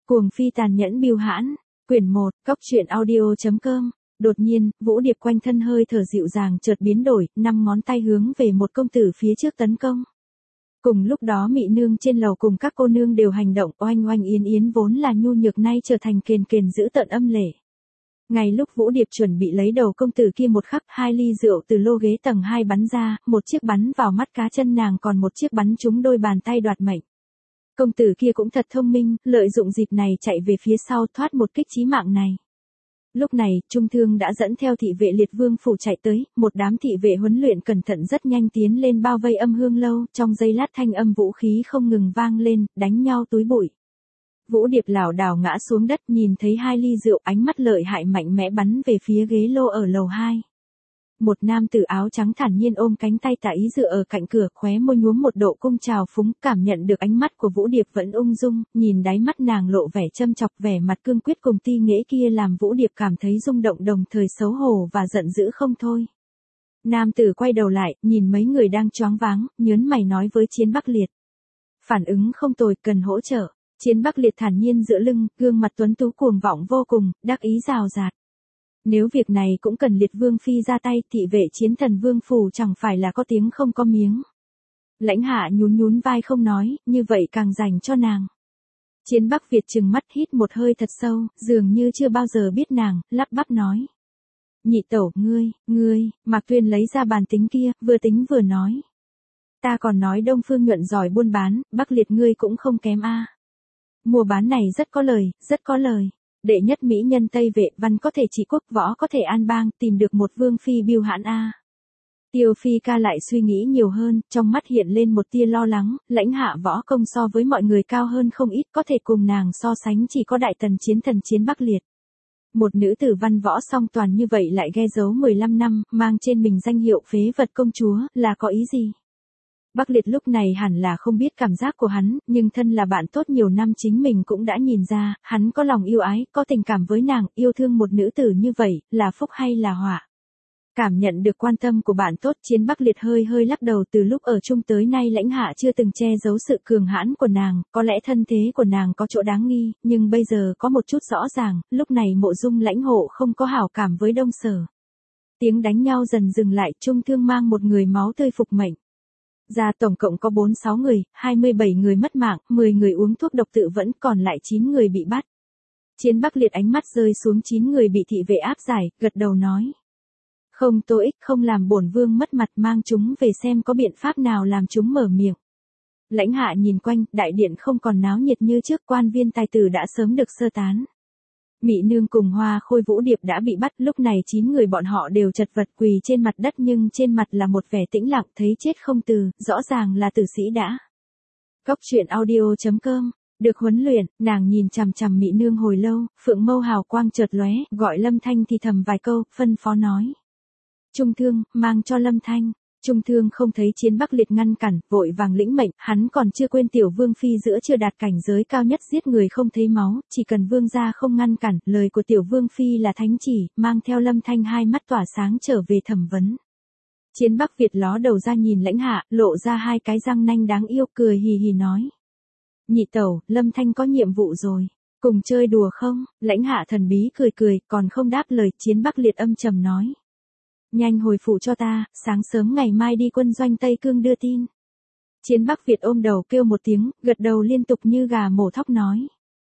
Cuồng phi tàn nhẫn bưu hãn, quyển 1, cóc truyện audio.com. Đột nhiên, Vũ Điệp quanh thân hơi thở dịu dàng chợt biến đổi, 5 ngón tay hướng về một công tử phía trước tấn công. Cùng lúc đó Mị Nương trên lầu cùng các cô nương đều hành động, Oanh Oanh Yến Yến vốn là nhu nhược nay trở thành kền kền dữ tợn âm lệ. Ngay lúc Vũ Điệp chuẩn bị lấy đầu công tử kia một khắc, 2 ly rượu từ lô ghế tầng 2 bắn ra, một chiếc bắn vào mắt cá chân nàng còn một chiếc bắn trúng đôi bàn tay đoạt mệnh. Công tử kia cũng thật thông minh, lợi dụng dịp này chạy về phía sau thoát một kích chí mạng này. Lúc này, Trung Thương đã dẫn theo thị vệ Liệt Vương phủ chạy tới, một đám thị vệ huấn luyện cẩn thận rất nhanh tiến lên bao vây Âm Hương lâu, trong giây lát thanh âm vũ khí không ngừng vang lên, đánh nhau túi bụi. Vũ Điệp lảo đảo ngã xuống đất, nhìn thấy 2 ly rượu, ánh mắt lợi hại mạnh mẽ bắn về phía ghế lô ở lầu 2. Một nam tử áo trắng thản nhiên ôm cánh tay tả ý dựa ở cạnh cửa, khóe môi nhuốm một độ cung trào phúng, cảm nhận được ánh mắt của Vũ Điệp vẫn ung dung, nhìn đáy mắt nàng lộ vẻ châm chọc, vẻ mặt cương quyết cùng ti nghễ kia làm Vũ Điệp cảm thấy rung động đồng thời xấu hổ và giận dữ không thôi. Nam tử quay đầu lại, nhìn mấy người đang choáng váng, nhớn mày nói với Chiến Bắc Liệt. Phản ứng không tồi, cần hỗ trợ. Chiến Bắc Liệt thản nhiên dựa lưng, gương mặt tuấn tú cuồng vọng vô cùng, đắc ý rào rạt. Nếu việc này cũng cần Liệt Vương phi ra tay, thị vệ Chiến Thần Vương phủ chẳng phải là có tiếng không có miếng. Lãnh Hạ nhún nhún vai không nói, như vậy càng dành cho nàng. Chiến Bắc Việt trừng mắt hít một hơi thật sâu, dường như chưa bao giờ biết nàng, lắp bắp nói. Nhị tẩu, ngươi, Mạc Tuyên lấy ra bàn tính kia, vừa tính vừa nói. Ta còn nói Đông Phương Nhuận giỏi buôn bán, Bắc Liệt ngươi cũng không kém a. Mua bán này rất có lời. Đệ nhất mỹ nhân Tây Vệ, văn có thể trị quốc, võ có thể an bang, tìm được một vương phi bưu hãn a. Tiêu Phi ca lại suy nghĩ nhiều hơn, trong mắt hiện lên một tia lo lắng, Lãnh Hạ võ công so với mọi người cao hơn không ít, có thể cùng nàng so sánh chỉ có đại tần chiến thần Chiến Bắc Liệt. Một nữ tử văn võ song toàn như vậy lại ghe giấu 15 năm, mang trên mình danh hiệu phế vật công chúa, là có ý gì? Bắc Liệt lúc này hẳn là không biết cảm giác của hắn, nhưng thân là bạn tốt nhiều năm chính mình cũng đã nhìn ra, hắn có lòng yêu ái, có tình cảm với nàng, yêu thương một nữ tử như vậy, là phúc hay là họa. Cảm nhận được quan tâm của bạn tốt, Chiến Bắc Liệt hơi lắc đầu, từ lúc ở chung tới nay Lãnh Hạ chưa từng che giấu sự cường hãn của nàng, có lẽ thân thế của nàng có chỗ đáng nghi, nhưng bây giờ có một chút rõ ràng, lúc này Mộ Dung Lãnh Hộ không có hảo cảm với Đông Sở. Tiếng đánh nhau dần dừng lại, Trung Thương mang một người máu tươi phục mệnh. Ra tổng cộng có 46 người, 27 người mất mạng, 10 người uống thuốc độc tự vẫn, còn lại 9 người bị bắt. Chiến Bắc Liệt ánh mắt rơi xuống 9 người bị thị vệ áp giải, gật đầu nói. Không tội ích, không làm bổn vương mất mặt, mang chúng về xem có biện pháp nào làm chúng mở miệng. Lãnh Hạ nhìn quanh, đại điện không còn náo nhiệt như trước, quan viên tài tử đã sớm được sơ tán. Mị Nương cùng Hoa Khôi Vũ Điệp đã bị bắt, lúc này 9 người bọn họ đều chật vật quỳ trên mặt đất nhưng trên mặt là một vẻ tĩnh lặng, thấy chết không từ, rõ ràng là tử sĩ đã. Cóc truyện audio.com. Được huấn luyện, nàng nhìn chằm chằm Mị Nương hồi lâu, phượng mâu hào quang chợt lóe, gọi Lâm Thanh thì thầm vài câu, phân phó nói. Trung Thương, mang cho Lâm Thanh. Trung Thương không thấy Chiến Bắc Liệt ngăn cản, vội vàng lĩnh mệnh, hắn còn chưa quên tiểu vương phi giữa chưa đạt cảnh giới cao nhất giết người không thấy máu, chỉ cần vương gia không ngăn cản, lời của tiểu vương phi là thánh chỉ, mang theo Lâm Thanh hai mắt tỏa sáng trở về thẩm vấn. Chiến Bắc Việt ló đầu ra nhìn Lãnh Hạ, lộ ra hai cái răng nanh đáng yêu, cười hì hì nói. Nhị tẩu, Lâm Thanh có nhiệm vụ rồi, cùng chơi đùa không? Lãnh Hạ thần bí cười, còn không đáp lời, Chiến Bắc Liệt âm trầm nói. Nhanh hồi phủ cho ta, sáng sớm ngày mai đi quân doanh Tây Cương đưa tin. Chiến Bắc Việt ôm đầu kêu một tiếng, gật đầu liên tục như gà mổ thóc nói.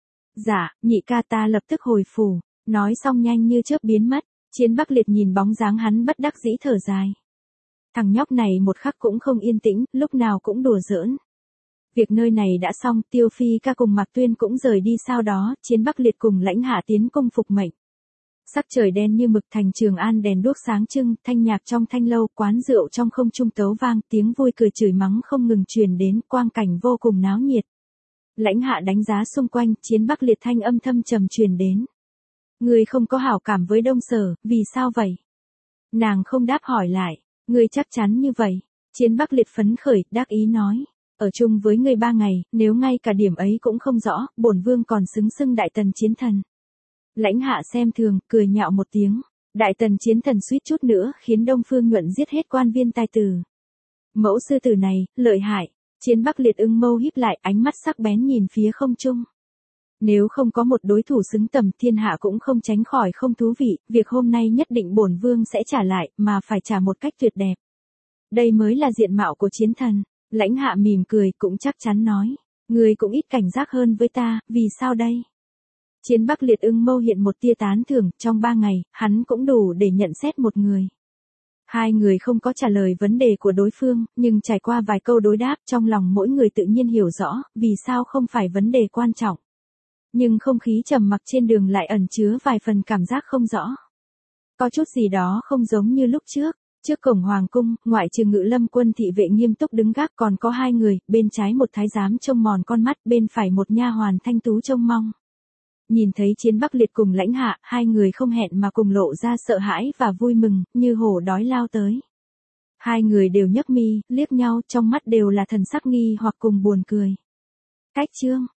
Dạ, nhị ca ta lập tức hồi phủ, nói xong nhanh như chớp biến mất. Chiến Bắc Liệt nhìn bóng dáng hắn bất đắc dĩ thở dài. Thằng nhóc này một khắc cũng không yên tĩnh, lúc nào cũng đùa giỡn. Việc nơi này đã xong, Tiêu Phi ca cùng Mạc Tuyên cũng rời đi, sau đó, Chiến Bắc Liệt cùng Lãnh Hạ tiến cung phục mệnh. Sắc trời đen như mực, thành Trường An đèn đuốc sáng trưng, thanh nhạc trong thanh lâu, quán rượu trong không trung tấu vang, tiếng vui cười chửi mắng không ngừng truyền đến, quang cảnh vô cùng náo nhiệt. Lãnh Hạ đánh giá xung quanh, Chiến Bắc Liệt thanh âm thâm trầm truyền đến. Ngươi không có hảo cảm với Đông Sở, vì sao vậy? Nàng không đáp hỏi lại, ngươi chắc chắn như vậy. Chiến Bắc Liệt phấn khởi, đắc ý nói. Ở chung với ngươi 3 ngày, nếu ngay cả điểm ấy cũng không rõ, bổn vương còn xứng xưng đại tần chiến thần. Lãnh Hạ xem thường, cười nhạo một tiếng. Đại tần chiến thần suýt chút nữa khiến Đông Phương Nhuận giết hết quan viên tài tử. Mẫu sư tử này, lợi hại. Chiến Bắc Liệt ưng mâu híp lại, ánh mắt sắc bén nhìn phía không trung. Nếu không có một đối thủ xứng tầm, thiên hạ cũng không tránh khỏi không thú vị, việc hôm nay nhất định bổn vương sẽ trả lại, mà phải trả một cách tuyệt đẹp. Đây mới là diện mạo của chiến thần. Lãnh Hạ mỉm cười, cũng chắc chắn nói. Ngươi cũng ít cảnh giác hơn với ta, vì sao đây? Chiến Bắc Liệt ưng mâu hiện một tia tán thưởng, trong 3 ngày, hắn cũng đủ để nhận xét một người. Hai người không có trả lời vấn đề của đối phương, nhưng trải qua vài câu đối đáp, trong lòng mỗi người tự nhiên hiểu rõ, vì sao không phải vấn đề quan trọng. Nhưng không khí trầm mặc trên đường lại ẩn chứa vài phần cảm giác không rõ. Có chút gì đó không giống như lúc trước. Trước cổng hoàng cung, ngoại trừ Ngự Lâm quân thị vệ nghiêm túc đứng gác, còn có 2 người, bên trái một thái giám trông mòn con mắt, bên phải một nha hoàn thanh tú trông mong. Nhìn thấy Chiến Bắc Liệt cùng Lãnh Hạ, 2 người không hẹn mà cùng lộ ra sợ hãi và vui mừng, như hổ đói lao tới. 2 người đều nhấc mi, liếc nhau, trong mắt đều là thần sắc nghi hoặc cùng buồn cười. Cách chương